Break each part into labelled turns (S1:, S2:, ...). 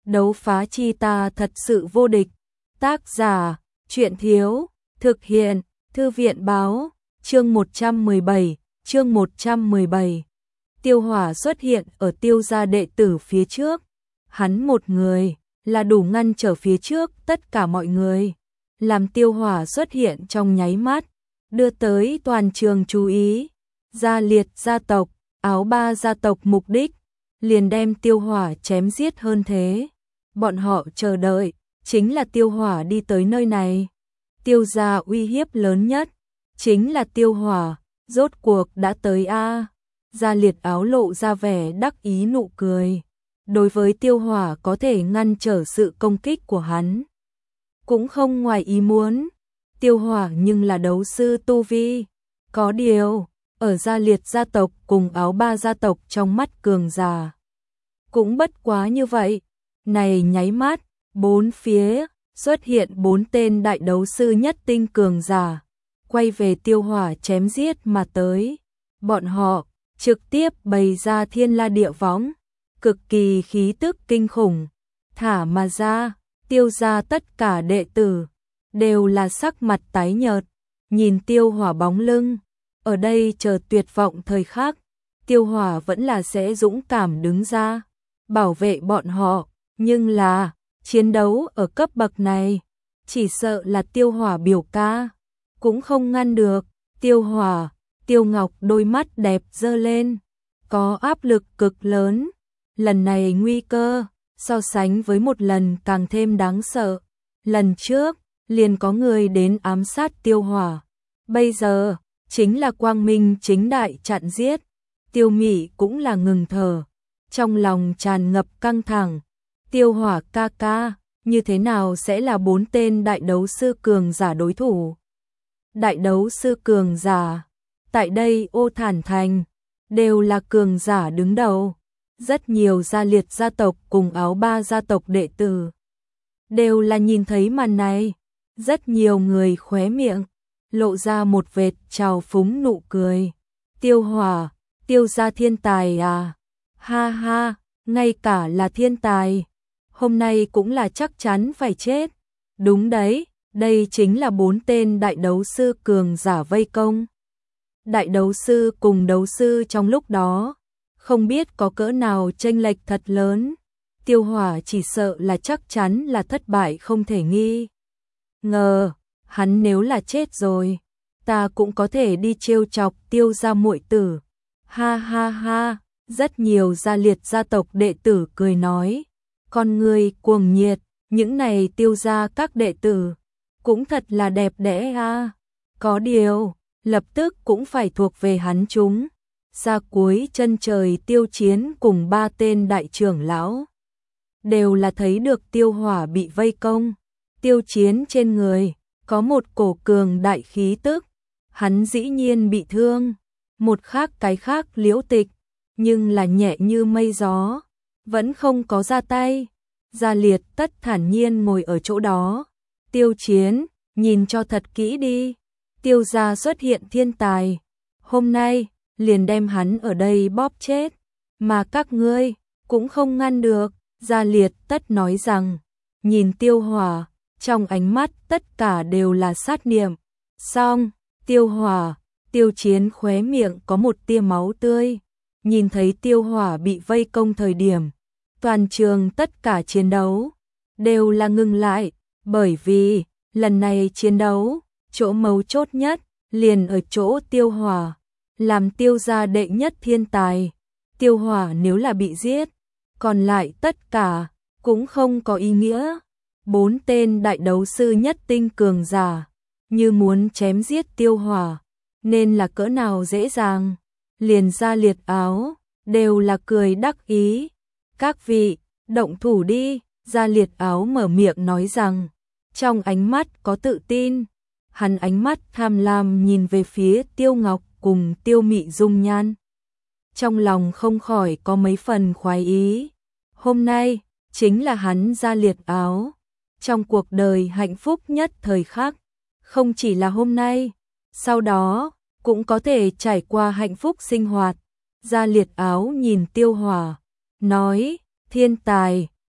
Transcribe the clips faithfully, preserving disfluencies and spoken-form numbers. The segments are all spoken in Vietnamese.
S1: đấu phá chi ta thật sự vô địch. Tác giả, truyện thiếu, thực hiện, thư viện báo, chương một trăm mười bảy, chương một trăm mười bảy. Tiêu Hỏa xuất hiện ở Tiêu gia đệ tử phía trước, hắn một người là đủ ngăn trở phía trước tất cả mọi người. Làm Tiêu Hỏa xuất hiện trong nháy mắt, đưa tới toàn trường chú ý. Gia Liệt gia tộc, Áo Ba gia tộc mục đích liền đem Tiêu Hỏa chém giết hơn thế. Bọn họ chờ đợi chính là Tiêu Hỏa đi tới nơi này. Tiêu gia uy hiếp lớn nhất chính là Tiêu Hỏa, rốt cuộc đã tới a. Gia Liệt Áo lộ ra vẻ đắc ý nụ cười. Đối với Tiêu Hỏa có thể ngăn trở sự công kích của hắn, cũng không ngoài ý muốn. Tiêu Hỏa nhưng là đấu sư tu vi, có điều ở Gia Liệt gia tộc cùng Áo Ba gia tộc trong mắt cường giả cũng bất quá như vậy. Này nháy mắt, bốn phía xuất hiện bốn tên đại đấu sư nhất tinh cường giả, quay về Tiêu Hỏa chém giết mà tới. Bọn họ trực tiếp bày ra thiên la địa võng, cực kỳ khí tức kinh khủng, thả mà ra. Tiêu gia tất cả đệ tử đều là sắc mặt tái nhợt, nhìn Tiêu Hỏa bóng lưng, ở đây chờ tuyệt vọng thời khắc, Tiêu Hỏa vẫn là sẽ dũng cảm đứng ra, bảo vệ bọn họ. Nhưng là, chiến đấu ở cấp bậc này, chỉ sợ là Tiêu Hỏa biểu ca cũng không ngăn được. Tiêu Hỏa, Tiêu Ngọc đôi mắt đẹp giơ lên, có áp lực cực lớn. Lần này nguy cơ so sánh với một lần càng thêm đáng sợ. Lần trước liền có người đến ám sát Tiêu Hỏa, bây giờ chính là quang minh chính đại chặn giết. Tiêu Mị cũng là ngừng thở, trong lòng tràn ngập căng thẳng. Tiêu Hỏa ca ca, như thế nào sẽ là bốn tên đại đấu sư cường giả đối thủ? Đại đấu sư cường giả, tại đây Ô Thản Thành, đều là cường giả đứng đầu. Rất nhiều Gia Liệt gia tộc cùng Áo Ba gia tộc đệ tử đều là nhìn thấy màn này. Rất nhiều người khóe miệng lộ ra một vệt trào phúng nụ cười. Tiêu Hỏa, Tiêu gia thiên tài à? Ha ha, ngay cả là thiên tài, hôm nay cũng là chắc chắn phải chết. Đúng đấy, đây chính là bốn tên đại đấu sư cường giả vây công. Đại đấu sư cùng đấu sư trong lúc đó, không biết có cỡ nào chênh lệch thật lớn. Tiêu Hỏa chỉ sợ là chắc chắn là thất bại không thể nghi ngờ. Hắn nếu là chết rồi, ta cũng có thể đi trêu chọc Tiêu gia muội tử. Ha ha ha, rất nhiều Gia Liệt gia tộc đệ tử cười nói, con người cuồng nhiệt. Những này Tiêu gia các đệ tử cũng thật là đẹp đẽ a. Có điều, lập tức cũng phải thuộc về hắn chúng. Xa cuối chân trời Tiêu Chiến cùng ba tên đại trưởng lão đều là thấy được Tiêu Hỏa bị vây công. Tiêu Chiến trên người có một cổ cường đại khí tức, hắn dĩ nhiên bị thương. Một khác cái khác Liễu Tịch, nhưng là nhẹ như mây gió, vẫn không có ra tay. Gia Liệt tất thản nhiên ngồi ở chỗ đó. Tiêu Chiến, nhìn cho thật kỹ đi, Tiêu gia xuất hiện thiên tài, hôm nay liền đem hắn ở đây bóp chết, mà các ngươi cũng không ngăn được. Gia Liệt tất nói rằng, nhìn Tiêu Hỏa, trong ánh mắt tất cả đều là sát niệm. Xong, Tiêu Hỏa, Tiêu Chiến khóe miệng có một tia máu tươi. Nhìn thấy Tiêu Hỏa bị vây công thời điểm, toàn trường tất cả chiến đấu đều là ngừng lại, bởi vì lần này chiến đấu, chỗ mấu chốt nhất liền ở chỗ Tiêu Hỏa, làm Tiêu gia đệ nhất thiên tài. Tiêu Hỏa nếu là bị giết, còn lại tất cả cũng không có ý nghĩa. Bốn tên đại đấu sư nhất tinh cường giả, như muốn chém giết Tiêu Hỏa, nên là cỡ nào dễ dàng. Liền Gia Liệt Áo đều là cười đắc ý. Các vị, động thủ đi. Gia Liệt Áo mở miệng nói rằng, trong ánh mắt có tự tin. Hắn ánh mắt tham lam nhìn về phía Tiêu Ngọc cùng Tiêu Mị dung nhan, trong lòng không khỏi có mấy phần khoái ý. Hôm nay chính là hắn Gia Liệt Áo trong cuộc đời hạnh phúc nhất thời khắc, không chỉ là hôm nay, sau đó cũng có thể trải qua hạnh phúc sinh hoạt. Gia Liệt Áo nhìn Tiêu Hỏa, nói, thiên tài,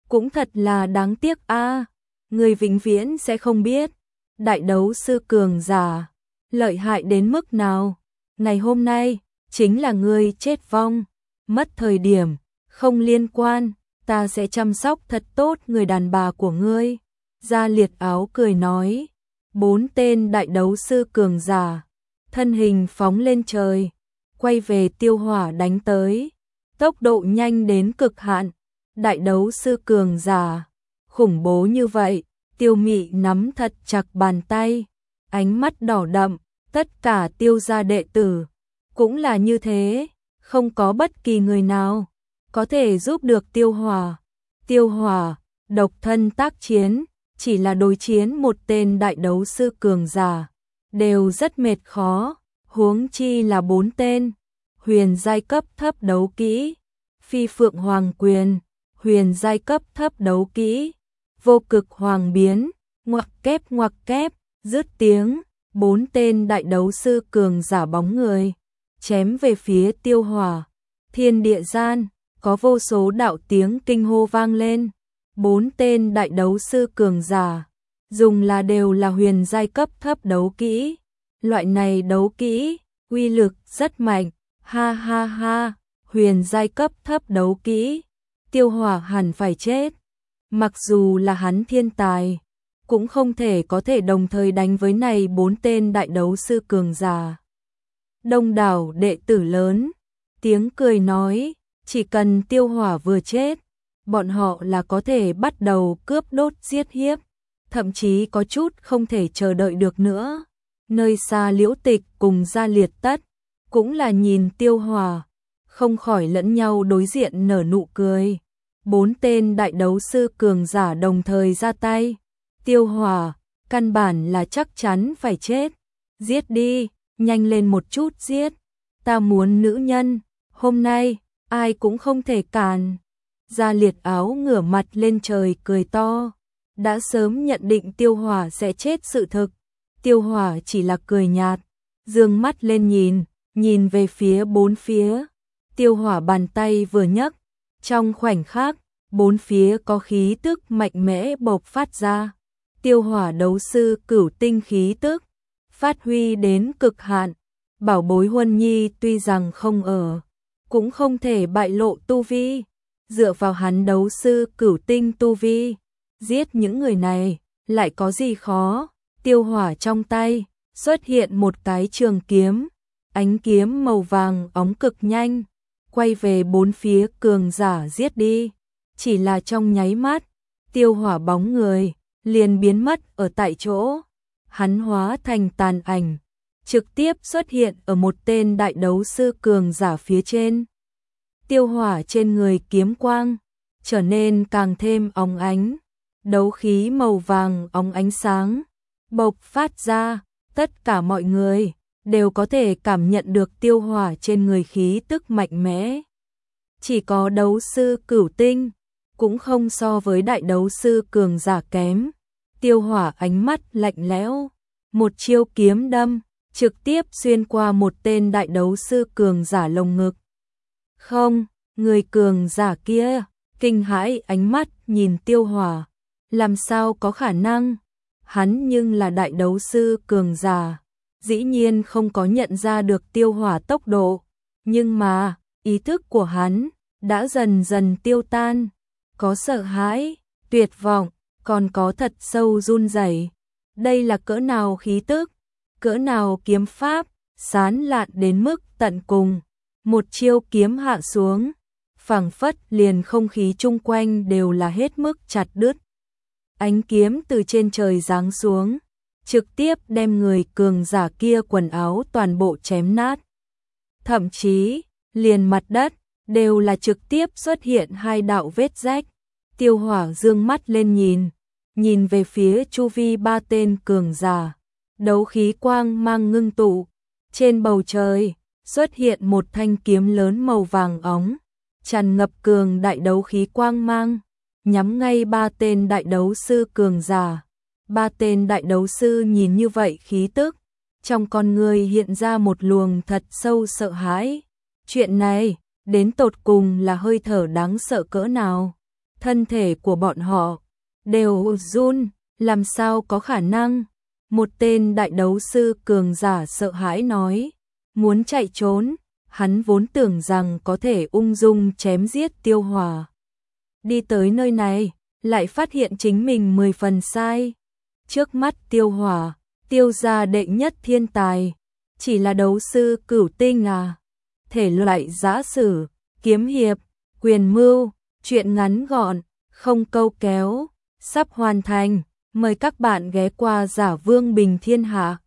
S1: Cũng thật là đáng tiếc a, người vĩnh viễn sẽ không biết, đại đấu sư cường giả, lợi hại đến mức nào. Ngày hôm nay, chính là ngươi chết vong, mất thời điểm, không liên quan, ta sẽ chăm sóc thật tốt người đàn bà của ngươi. Gia Liệt Áo cười nói, bốn tên đại đấu sư cường giả, thân hình phóng lên trời, quay về Tiêu Hỏa đánh tới, tốc độ nhanh đến cực hạn, đại đấu sư cường giả, khủng bố như vậy, Tiêu Mị nắm thật chặt bàn tay, ánh mắt đỏ đậm, tất cả Tiêu gia đệ tử, cũng là như thế, không có bất kỳ người nào có thể giúp được Tiêu Hỏa. Tiêu Hỏa, độc thân tác chiến, chỉ là đối chiến một tên đại đấu sư cường giả, đều rất mệt khó, huống chi là bốn tên, huyền giai cấp thấp đấu kỹ, phi phượng hoàng quyền, huyền giai cấp thấp đấu kỹ, vô cực hoàng biến, ngoặc kép ngoặc kép, dứt tiếng, bốn tên đại đấu sư cường giả bóng người, chém về phía Tiêu Hỏa, thiên địa gian, có vô số đạo tiếng kinh hô vang lên. Bốn tên đại đấu sư cường giả, dùng là đều là huyền giai cấp thấp đấu kỹ. Loại này đấu kỹ, uy lực rất mạnh, ha ha ha, huyền giai cấp thấp đấu kỹ. Tiêu Hỏa hẳn phải chết. Mặc dù là hắn thiên tài, cũng không thể có thể đồng thời đánh với này bốn tên đại đấu sư cường giả. Đông đảo đệ tử lớn, tiếng cười nói, chỉ cần Tiêu Hỏa vừa chết, bọn họ là có thể bắt đầu cướp đốt giết hiếp, thậm chí có chút không thể chờ đợi được nữa. Nơi xa Liễu Tịch cùng Gia Liệt Tất, cũng là nhìn Tiêu Hỏa, không khỏi lẫn nhau đối diện nở nụ cười. Bốn tên đại đấu sư cường giả đồng thời ra tay. Tiêu Hỏa, căn bản là chắc chắn phải chết. Giết đi, nhanh lên một chút giết. Ta muốn nữ nhân, hôm nay, ai cũng không thể cản. Gia Liệt Áo ngửa mặt lên trời cười to. Đã sớm nhận định Tiêu Hỏa sẽ chết sự thực. Tiêu Hỏa chỉ là cười nhạt, dương mắt lên nhìn, nhìn về phía bốn phía. Tiêu Hỏa bàn tay vừa nhấc, trong khoảnh khắc, bốn phía có khí tức mạnh mẽ bộc phát ra. Tiêu Hỏa đấu sư cửu tinh khí tức, phát huy đến cực hạn. Bảo bối Huân Nhi tuy rằng không ở, cũng không thể bại lộ tu vi. Dựa vào hắn đấu sư cửu tinh tu vi, giết những người này, lại có gì khó. Tiêu Hỏa trong tay, xuất hiện một cái trường kiếm, ánh kiếm màu vàng óng cực nhanh, quay về bốn phía cường giả giết đi. Chỉ là trong nháy mắt, Tiêu Hỏa bóng người, liền biến mất ở tại chỗ. Hắn hóa thành tàn ảnh, trực tiếp xuất hiện ở một tên đại đấu sư cường giả phía trên. Tiêu Hỏa trên người kiếm quang, trở nên càng thêm óng ánh, đấu khí màu vàng óng ánh sáng, bộc phát ra, tất cả mọi người đều có thể cảm nhận được Tiêu Hỏa trên người khí tức mạnh mẽ. Chỉ có đấu sư cửu tinh, cũng không so với đại đấu sư cường giả kém. Tiêu Hỏa ánh mắt lạnh lẽo, một chiêu kiếm đâm, trực tiếp xuyên qua một tên đại đấu sư cường giả lồng ngực. Không, người cường giả kia, kinh hãi ánh mắt nhìn Tiêu Hỏa, làm sao có khả năng? Hắn nhưng là đại đấu sư cường giả, dĩ nhiên không có nhận ra được Tiêu Hỏa tốc độ, nhưng mà, ý thức của hắn đã dần dần tiêu tan, có sợ hãi, tuyệt vọng, còn có thật sâu run rẩy. Đây là cỡ nào khí tức, cỡ nào kiếm pháp, sán lạn đến mức tận cùng. Một chiêu kiếm hạ xuống, phảng phất liền không khí chung quanh đều là hết mức chặt đứt. Ánh kiếm từ trên trời giáng xuống, trực tiếp đem người cường giả kia quần áo toàn bộ chém nát. Thậm chí, liền mặt đất, đều là trực tiếp xuất hiện hai đạo vết rách. Tiêu Hỏa dương mắt lên nhìn, nhìn về phía chu vi ba tên cường giả. Đấu khí quang mang ngưng tụ, trên bầu trời xuất hiện một thanh kiếm lớn màu vàng óng, tràn ngập cường đại đấu khí quang mang, nhắm ngay ba tên đại đấu sư cường giả. Ba tên đại đấu sư nhìn như vậy khí tức, trong con người hiện ra một luồng thật sâu sợ hãi. Chuyện này, đến tột cùng là hơi thở đáng sợ cỡ nào? thân thể của bọn họ đều run, làm sao có khả năng? Một tên đại đấu sư cường giả sợ hãi nói, muốn chạy trốn, hắn vốn tưởng rằng có thể ung dung chém giết Tiêu Hòa. Đi tới nơi này, lại phát hiện chính mình mười phần sai. Trước mắt Tiêu Hòa, Tiêu gia đệ nhất thiên tài, chỉ là đấu sư cửu tinh à. Thể loại giã sử, kiếm hiệp, quyền mưu, truyện ngắn gọn, không câu kéo, sắp hoàn thành. Mời các bạn ghé qua Giả Vương Bình Thiên Hạ.